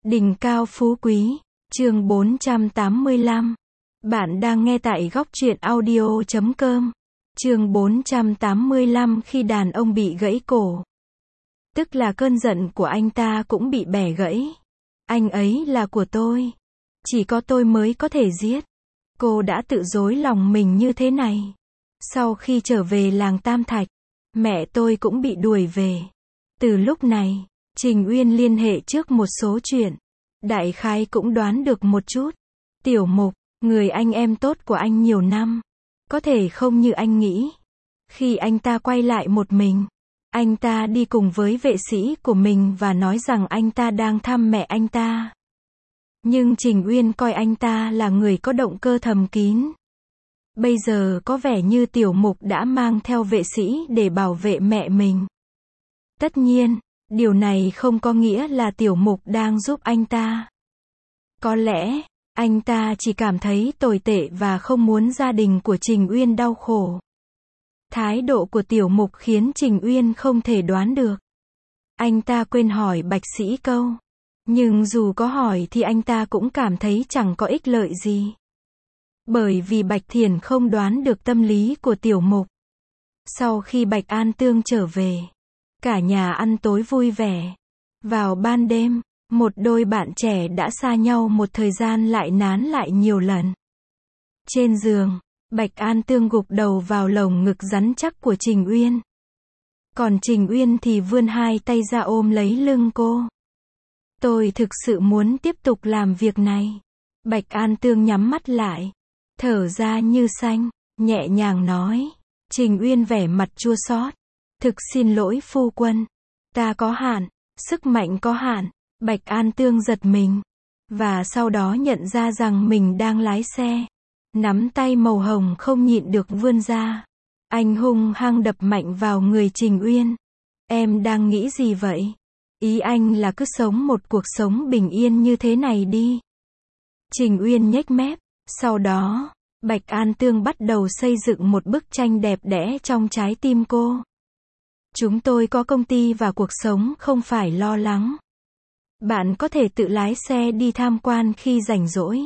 Đỉnh cao phú quý, chương 485. Bạn đang nghe tại góc truyện audio.com. Chương 485 khi đàn ông bị gãy cổ. Tức là cơn giận của anh ta cũng bị bẻ gãy. Anh ấy là của tôi. Chỉ có tôi mới có thể giết. Cô đã tự dối lòng mình như thế này. Sau khi trở về làng Tam Thạch, mẹ tôi cũng bị đuổi về. Từ lúc này, Trình Uyên liên hệ trước một số chuyện. Đại khái cũng đoán được một chút. Tiểu Mục, người anh em tốt của anh nhiều năm. Có thể không như anh nghĩ. Khi anh ta quay lại một mình, anh ta đi cùng với vệ sĩ của mình và nói rằng anh ta đang thăm mẹ anh ta. Nhưng Trình Uyên coi anh ta là người có động cơ thầm kín. Bây giờ có vẻ như Tiểu Mục đã mang theo vệ sĩ để bảo vệ mẹ mình. Tất nhiên, điều này không có nghĩa là Tiểu Mục đang giúp anh ta. Có lẽ, anh ta chỉ cảm thấy tồi tệ và không muốn gia đình của Trình Uyên đau khổ. Thái độ của Tiểu Mục khiến Trình Uyên không thể đoán được. Anh ta quên hỏi Bạch Sĩ câu. Nhưng dù có hỏi thì anh ta cũng cảm thấy chẳng có ích lợi gì. Bởi vì Bạch Thiển không đoán được tâm lý của Tiểu Mục. Sau khi Bạch An Tương trở về, cả nhà ăn tối vui vẻ. Vào ban đêm, một đôi bạn trẻ đã xa nhau một thời gian lại nán lại nhiều lần. Trên giường, Bạch An Tương gục đầu vào lồng ngực rắn chắc của Trình Uyên. Còn Trình Uyên thì vươn hai tay ra ôm lấy lưng cô. Tôi thực sự muốn tiếp tục làm việc này. Bạch An Tương nhắm mắt lại, thở ra như xanh, nhẹ nhàng nói. Trình Uyên vẻ mặt chua xót. Thực xin lỗi phu quân. Ta có hạn, sức mạnh có hạn. Bạch An Tương giật mình. Và sau đó nhận ra rằng mình đang lái xe. Nắm tay màu hồng không nhịn được vươn ra. Anh hung hăng đập mạnh vào người Trình Uyên. Em đang nghĩ gì vậy? Ý anh là cứ sống một cuộc sống bình yên như thế này đi. Trình Uyên nhếch mép. Sau đó, Bạch An Tương bắt đầu xây dựng một bức tranh đẹp đẽ trong trái tim cô. Chúng tôi có công ty và cuộc sống không phải lo lắng. Bạn có thể tự lái xe đi tham quan khi rảnh rỗi.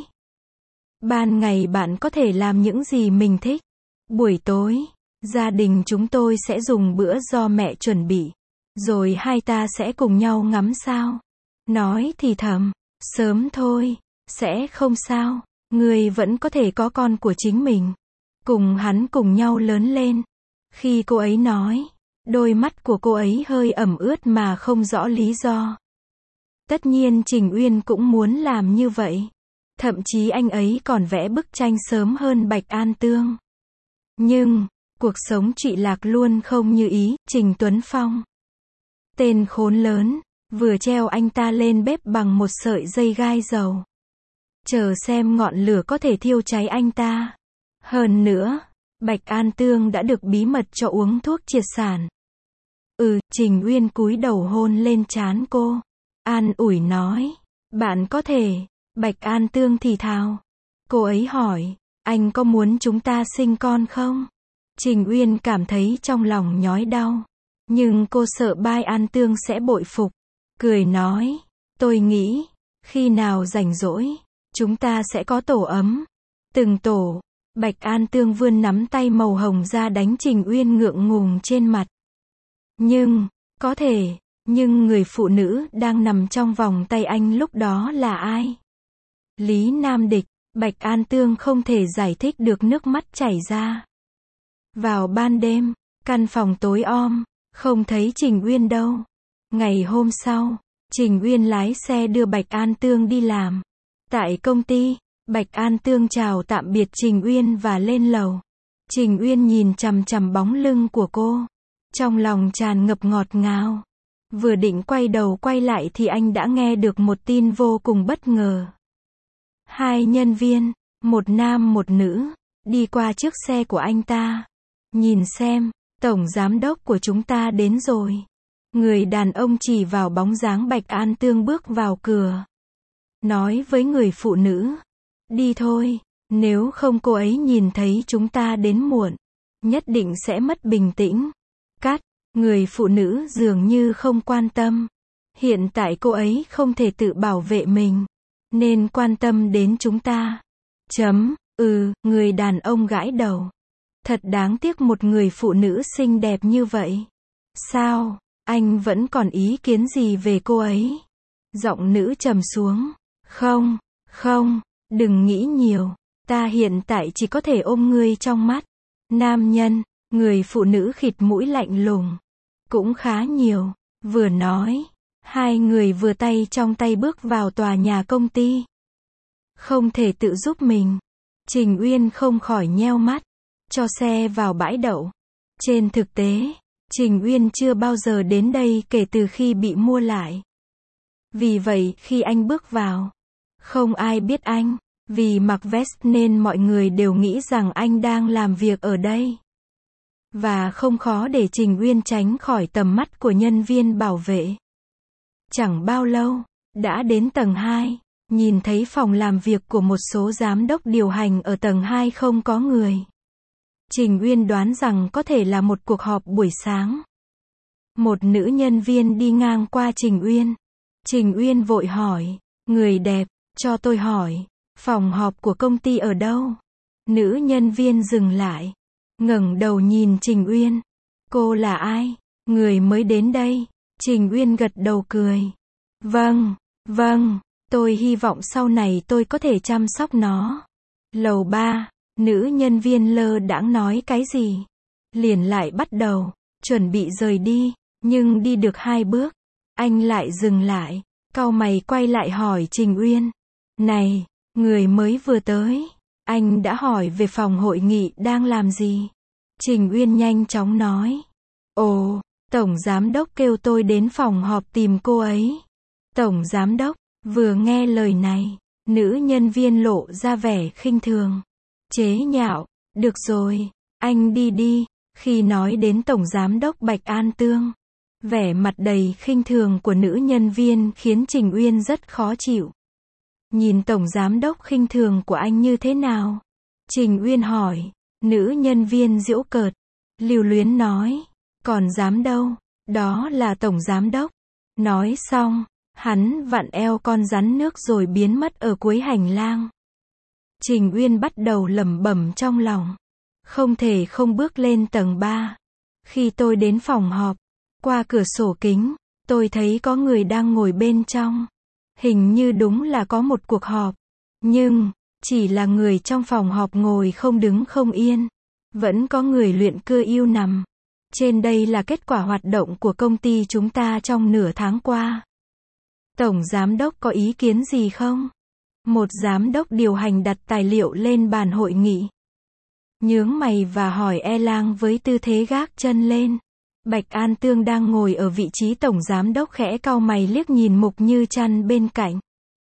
Ban ngày bạn có thể làm những gì mình thích. Buổi tối, gia đình chúng tôi sẽ dùng bữa do mẹ chuẩn bị. Rồi hai ta sẽ cùng nhau ngắm sao. Nói thì thầm, sớm thôi, sẽ không sao. Người vẫn có thể có con của chính mình. Cùng hắn cùng nhau lớn lên. Khi cô ấy nói, đôi mắt của cô ấy hơi ẩm ướt mà không rõ lý do. Tất nhiên Trình Uyên cũng muốn làm như vậy. Thậm chí anh ấy còn vẽ bức tranh sớm hơn Bạch An Tương. Nhưng, cuộc sống trụy lạc luôn không như ý, Trình Tuấn Phong. Tên khốn lớn, vừa treo anh ta lên bếp bằng một sợi dây gai dầu. Chờ xem ngọn lửa có thể thiêu cháy anh ta. Hơn nữa, Bạch An Tương đã được bí mật cho uống thuốc triệt sản. Trình Uyên cúi đầu hôn lên trán cô. An ủi nói, bạn có thể. Bạch An Tương thì thào. Cô ấy hỏi, anh có muốn chúng ta sinh con không? Trình Uyên cảm thấy trong lòng nhói đau. Nhưng cô sợ Bạch An Tương sẽ bội phục. Cười nói, tôi nghĩ, khi nào rảnh rỗi, chúng ta sẽ có tổ ấm. Từng tổ. Bạch An Tương vươn nắm tay màu hồng ra đánh Trình Uyên ngượng ngùng trên mặt. Nhưng, có thể, nhưng người phụ nữ đang nằm trong vòng tay anh lúc đó là ai? Lý Nam Địch. Bạch An Tương không thể giải thích được, nước mắt chảy ra. Vào ban đêm, căn phòng tối om, không thấy Trình Uyên đâu. Ngày hôm sau, Trình Uyên lái xe đưa Bạch An Tương đi làm. Tại công ty, Bạch An Tương chào tạm biệt Trình Uyên và lên lầu. Trình Uyên nhìn chằm chằm bóng lưng của cô. Trong lòng tràn ngập ngọt ngào. Vừa định quay đầu quay lại thì anh đã nghe được một tin vô cùng bất ngờ. Hai nhân viên, một nam một nữ, đi qua chiếc xe của anh ta. Nhìn xem, tổng giám đốc của chúng ta đến rồi. Người đàn ông chỉ vào bóng dáng Bạch An Tương bước vào cửa. Nói với người phụ nữ, đi thôi, nếu không cô ấy nhìn thấy chúng ta đến muộn, nhất định sẽ mất bình tĩnh. Cắt, người phụ nữ dường như không quan tâm. Hiện tại cô ấy không thể tự bảo vệ mình, nên quan tâm đến chúng ta. Người đàn ông gãi đầu. Thật đáng tiếc một người phụ nữ xinh đẹp như vậy. Sao, anh vẫn còn ý kiến gì về cô ấy? Giọng nữ trầm xuống. Không, đừng nghĩ nhiều. Ta hiện tại chỉ có thể ôm ngươi trong mắt. Nam nhân, người phụ nữ khịt mũi lạnh lùng. Cũng khá nhiều. Vừa nói, hai người vừa tay trong tay bước vào tòa nhà công ty. Không thể tự giúp mình. Trình Uyên không khỏi nheo mắt. Cho xe vào bãi đậu. Trên thực tế, Trình Uyên chưa bao giờ đến đây kể từ khi bị mua lại. Vì vậy khi anh bước vào, không ai biết anh. Vì mặc vest nên mọi người đều nghĩ rằng anh đang làm việc ở đây. Và không khó để Trình Uyên tránh khỏi tầm mắt của nhân viên bảo vệ. Chẳng bao lâu, đã đến tầng 2, nhìn thấy phòng làm việc của một số giám đốc điều hành ở tầng 2 không có người. Trình Uyên đoán rằng có thể là một cuộc họp buổi sáng. Một nữ nhân viên đi ngang qua Trình Uyên. Trình Uyên vội hỏi, người đẹp, cho tôi hỏi, phòng họp của công ty ở đâu? Nữ nhân viên dừng lại, ngẩng đầu nhìn Trình Uyên. Cô là ai? Người mới đến đây. Trình Uyên gật đầu cười. Vâng, tôi hy vọng sau này tôi có thể chăm sóc nó. Lầu 3, nữ nhân viên lơ đãng nói cái gì? Liền lại bắt đầu, chuẩn bị rời đi, nhưng đi được 2 bước, anh lại dừng lại, cau mày quay lại hỏi Trình Uyên. Này, người mới vừa tới, anh đã hỏi về phòng hội nghị đang làm gì? Trình Uyên nhanh chóng nói. Ồ, Tổng Giám đốc kêu tôi đến phòng họp tìm cô ấy. Tổng Giám đốc, vừa nghe lời này, nữ nhân viên lộ ra vẻ khinh thường. Chế nhạo, được rồi, anh đi đi. Khi nói đến Tổng Giám đốc Bạch An Tương, vẻ mặt đầy khinh thường của nữ nhân viên khiến Trình Uyên rất khó chịu. Nhìn Tổng Giám đốc khinh thường của anh như thế nào? Trình Uyên hỏi. Nữ nhân viên giễu cợt, lưu luyến nói. Còn dám đâu, đó là Tổng Giám đốc. Nói xong, hắn vặn eo con rắn nước rồi biến mất ở cuối hành lang. Trình Uyên bắt đầu lẩm bẩm trong lòng. Không thể không bước lên tầng 3. Khi tôi đến phòng họp, qua cửa sổ kính, tôi thấy có người đang ngồi bên trong. Hình như đúng là có một cuộc họp. Nhưng, chỉ là người trong phòng họp ngồi không đứng không yên. Vẫn có người luyện cơ yêu nằm. Trên đây là kết quả hoạt động của công ty chúng ta trong nửa tháng qua. Tổng Giám đốc có ý kiến gì không? Một giám đốc điều hành đặt tài liệu lên bàn hội nghị. Nhướng mày và hỏi e lang với tư thế gác chân lên. Bạch An Tương đang ngồi ở vị trí Tổng Giám đốc khẽ cau mày liếc nhìn Mục Như Trăn bên cạnh.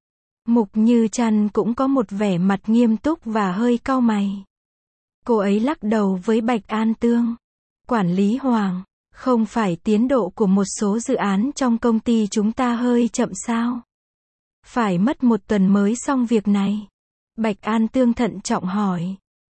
Mục Như Trăn cũng có một vẻ mặt nghiêm túc và hơi cau mày. Cô ấy lắc đầu với Bạch An Tương. Quản lý Hoàng, không phải tiến độ của một số dự án trong công ty chúng ta hơi chậm sao? Phải mất 1 tuần mới xong việc này. Bạch An Tương thận trọng hỏi.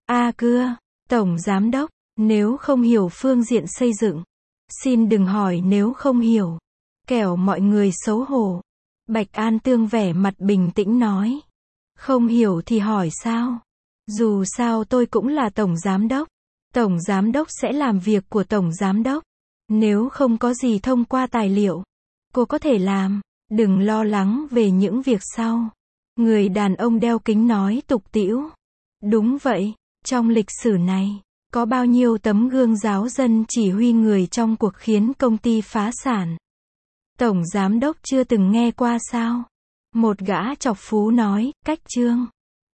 Cưa, Tổng Giám đốc, nếu không hiểu phương diện xây dựng, xin đừng hỏi nếu không hiểu. Kẻo mọi người xấu hổ. Bạch An Tương vẻ mặt bình tĩnh nói. Không hiểu thì hỏi sao? Dù sao tôi cũng là Tổng Giám đốc. Tổng Giám đốc sẽ làm việc của Tổng Giám đốc. Nếu không có gì thông qua tài liệu, cô có thể làm. Đừng lo lắng về những việc sau. Người đàn ông đeo kính nói tục tĩu. Đúng vậy, trong lịch sử này, có bao nhiêu tấm gương giáo dân chỉ huy người trong cuộc khiến công ty phá sản. Tổng Giám đốc chưa từng nghe qua sao? Một gã chọc phú nói, cách chương.